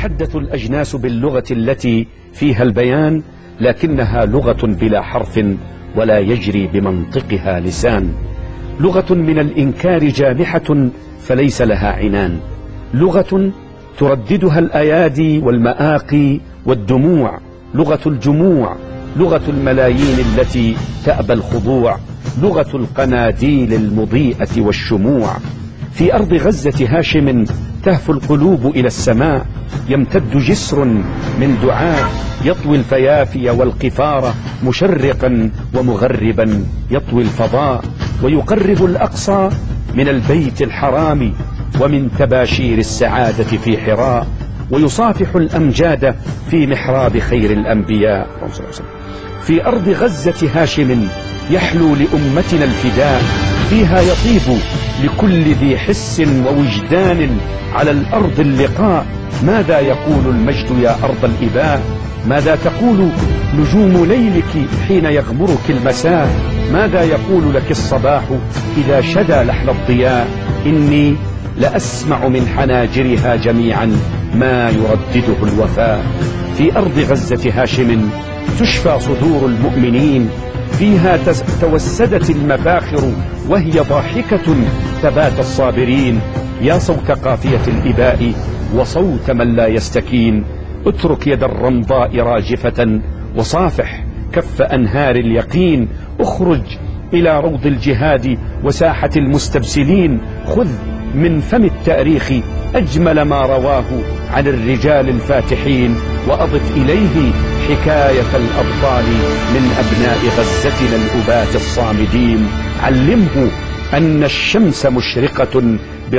تتحدث الأجناس باللغة التي فيها البيان، لكنها لغة بلا حرف ولا يجري بمنطقها لسان. لغة من الإنكار جامحة فليس لها عنان. لغة ترددها الأيادي والمآقي والدموع. لغة الجموع، لغة الملايين التي تأبى الخضوع، لغة القناديل المضيئة والشموع. في أرض غزة هاشم تهفو القلوب إلى السماء، يمتد جسر من دعاء يطوي الفيافي والقفار، مشرقا ومغربا يطوي الفضاء، ويقرب الأقصى من البيت الحرام ومن تباشير السعادة في حراء، ويصافح الأمجاد في محراب خير الأنبياء. في أرض غزة هاشم يحلو لأمتنا الفداء، فيها يطيب لكل ذي حس ووجدان على الأرض اللقاء. ماذا يقول المجد يا أرض الإباء؟ ماذا تقول نجوم ليلك حين يغمرك المساء؟ ماذا يقول لك الصباح إذا شدى لحن الضياء؟ إني لأسمع من حناجرها جميعا ما يردده الوفاء. في أرض غزة هاشم تشفى صدور المؤمنين، فيها توسدت المفاخر وهي ضاحكة تبات الصابرين. يا صوت قافية الإباء وصوت من لا يستكين، اترك يد الرمضاء راجفة وصافح كف أنهار اليقين. اخرج إلى روض الجهاد وساحة المستبسلين، خذ من فم التاريخ أجمل ما رواه عن الرجال الفاتحين، وأضف إليه حكاية الأبطال من أبناء غزتنا الأبات الصامدين. علمه أن الشمس مشرقة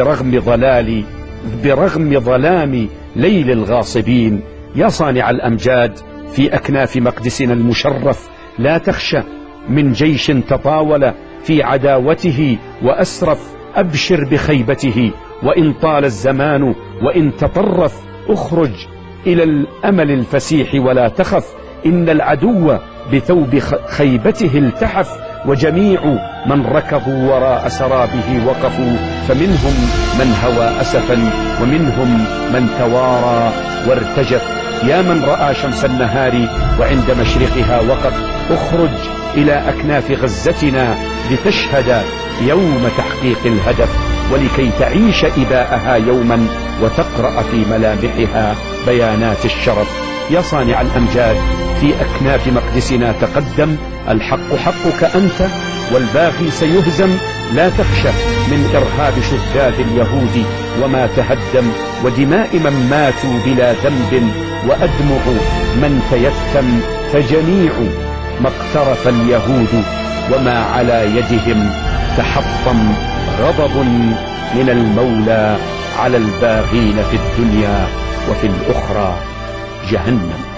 برغم ظلام ليل الغاصبين. يا صانع الأمجاد في أكناف مقدسنا المشرف، لا تخشى من جيش تطاول في عداوته وأسرف، أبشر بخيبته وإن طال الزمان وإن تطرف. اخرج إلى الأمل الفسيح ولا تخف، إن العدو بثوب خيبته التحف، وجميع من ركضوا وراء سرابه وقفوا، فمنهم من هوى أسفا ومنهم من توارى وارتجف. يا من رأى شمس النهار وعند مشرقها وقف، اخرج إلى أكناف غزتنا لتشهد يوم تحقيق الهدف، ولكي تعيش إباءها يوما وتقرأ في ملامحها بيانات الشرف. يا صانع الأمجاد في أكناف مقدسنا تقدم، الحق حقك أنت والباغي سيهزم. لا تخشى من إرهاب شذاذ اليهود وما تهدم، ودماء من ماتوا بلا ذنب وأدمع من تيتم، فجميع ما اقترف اليهود وما على يدهم تحطم. غضب من المولى على الباغين في الدنيا وفي الأخرى جهنم.